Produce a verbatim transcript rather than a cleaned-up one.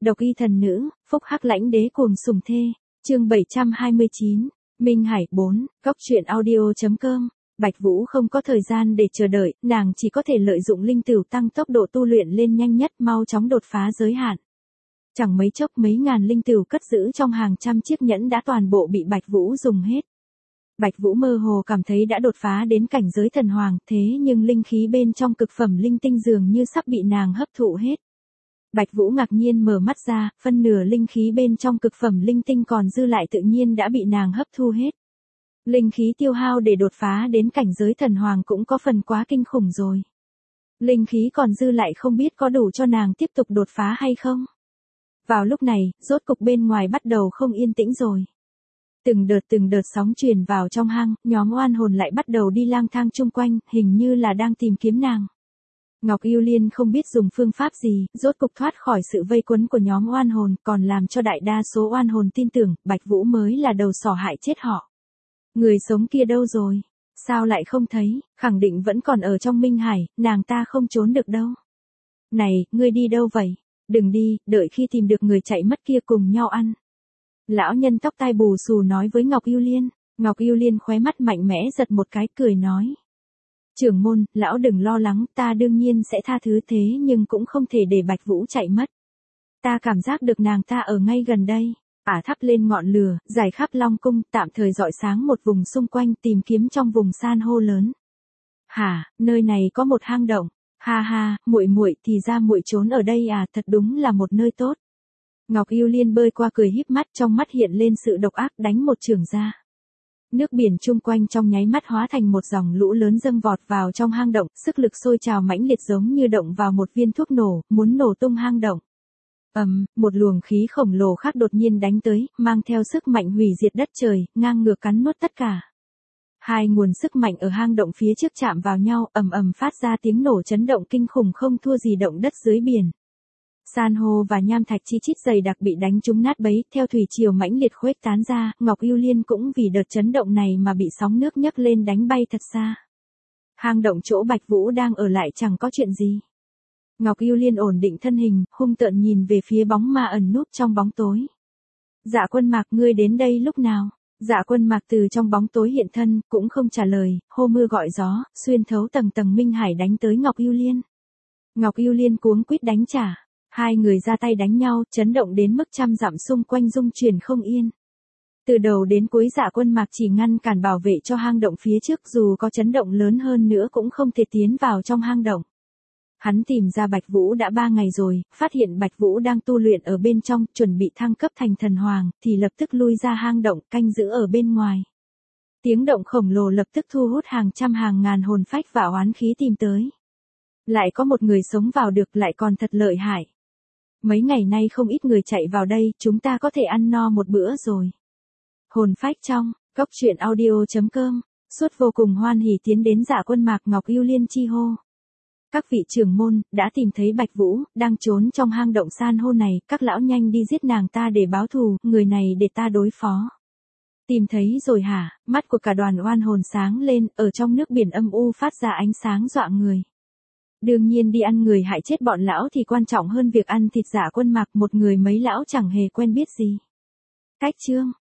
Độc y thần nữ, phúc hắc lãnh đế cuồng sủng thê. Chương bảy trăm hai mươi chín. Minh Hải bốn, góc truyện audio.com. Bạch Vũ không có thời gian để chờ đợi, nàng chỉ có thể lợi dụng linh tửu tăng tốc độ tu luyện lên nhanh nhất, mau chóng đột phá giới hạn. Chẳng mấy chốc mấy ngàn linh tửu cất giữ trong hàng trăm chiếc nhẫn đã toàn bộ bị Bạch Vũ dùng hết. Bạch Vũ mơ hồ cảm thấy đã đột phá đến cảnh giới thần hoàng, thế nhưng linh khí bên trong cực phẩm linh tinh dường như sắp bị nàng hấp thụ hết. Bạch Vũ ngạc nhiên mở mắt ra, phân nửa linh khí bên trong cực phẩm linh tinh còn dư lại tự nhiên đã bị nàng hấp thu hết. Linh khí tiêu hao để đột phá đến cảnh giới thần hoàng cũng có phần quá kinh khủng rồi. Linh khí còn dư lại không biết có đủ cho nàng tiếp tục đột phá hay không. Vào lúc này, rốt cục bên ngoài bắt đầu không yên tĩnh rồi. Từng đợt từng đợt sóng truyền vào trong hang, nhóm oan hồn lại bắt đầu đi lang thang chung quanh, hình như là đang tìm kiếm nàng. Ngọc Yêu Liên không biết dùng phương pháp gì, rốt cục thoát khỏi sự vây quấn của nhóm oan hồn, còn làm cho đại đa số oan hồn tin tưởng, Bạch Vũ mới là đầu sỏ hại chết họ. Người sống kia đâu rồi? Sao lại không thấy? Khẳng định vẫn còn ở trong Minh Hải, nàng ta không trốn được đâu. Này, ngươi đi đâu vậy? Đừng đi, đợi khi tìm được người chạy mất kia cùng nhau ăn. Lão nhân tóc tai bù xù nói với Ngọc Yêu Liên. Ngọc Yêu Liên khóe mắt mạnh mẽ giật một cái, cười nói. Trưởng môn, lão đừng lo lắng, ta đương nhiên sẽ tha thứ, thế nhưng cũng không thể để Bạch Vũ chạy mất. Ta cảm giác được nàng ta ở ngay gần đây. Ả thắp lên ngọn lửa, dài khắp Long cung, tạm thời rọi sáng một vùng xung quanh, tìm kiếm trong vùng san hô lớn. Hả, nơi này có một hang động. Ha ha, muội muội, thì ra muội trốn ở đây à, thật đúng là một nơi tốt. Ngọc Yêu Liên bơi qua cười híp mắt, trong mắt hiện lên sự độc ác, đánh một chưởng ra. Nước biển chung quanh trong nháy mắt hóa thành một dòng lũ lớn dâng vọt vào trong hang động, sức lực sôi trào mãnh liệt giống như động vào một viên thuốc nổ, muốn nổ tung hang động. Ầm, um, một luồng khí khổng lồ khác đột nhiên đánh tới, mang theo sức mạnh hủy diệt đất trời, ngang ngược cắn nuốt tất cả. Hai nguồn sức mạnh ở hang động phía trước chạm vào nhau, ầm ầm phát ra tiếng nổ chấn động kinh khủng không thua gì động đất dưới biển. San hô và nham thạch chi chít dày đặc bị đánh trúng nát bấy, theo thủy triều mãnh liệt khuếch tán ra, Ngọc Yêu Liên cũng vì đợt chấn động này mà bị sóng nước nhấc lên đánh bay thật xa. Hang động chỗ Bạch Vũ đang ở lại chẳng có chuyện gì. Ngọc Yêu Liên ổn định thân hình, hung tợn nhìn về phía bóng ma ẩn núp trong bóng tối. Dạ Quân Mạc, ngươi đến đây lúc nào? Dạ Quân Mạc từ trong bóng tối hiện thân, cũng không trả lời, hô mưa gọi gió, xuyên thấu tầng tầng Minh Hải đánh tới Ngọc Yêu Liên. Ngọc Yêu Liên cuống quýt đánh trả. Hai người ra tay đánh nhau, chấn động đến mức trăm dặm xung quanh rung chuyển không yên. Từ đầu đến cuối Dạ Quân Mạc chỉ ngăn cản bảo vệ cho hang động phía trước, dù có chấn động lớn hơn nữa cũng không thể tiến vào trong hang động. Hắn tìm ra Bạch Vũ đã ba ngày rồi, phát hiện Bạch Vũ đang tu luyện ở bên trong, chuẩn bị thăng cấp thành thần hoàng, thì lập tức lui ra hang động, canh giữ ở bên ngoài. Tiếng động khổng lồ lập tức thu hút hàng trăm hàng ngàn hồn phách và oán khí tìm tới. Lại có một người sống vào được, lại còn thật lợi hại. Mấy ngày nay không ít người chạy vào đây, chúng ta có thể ăn no một bữa rồi. Hồn phách trong, góc truyện audio.com, suốt vô cùng hoan hỉ tiến đến Dạ Quân Mạc. Ngọc Yêu Liên chi hô. Các vị trưởng môn, đã tìm thấy Bạch Vũ, đang trốn trong hang động san hô này, các lão nhanh đi giết nàng ta để báo thù, người này để ta đối phó. Tìm thấy rồi hả? Mắt của cả đoàn oan hồn sáng lên, ở trong nước biển âm u phát ra ánh sáng dọa người. Đương nhiên đi ăn người hại chết bọn lão thì quan trọng hơn việc ăn thịt. Dạ Quân Mạc, một người mấy lão chẳng hề quen biết gì. Cách chương,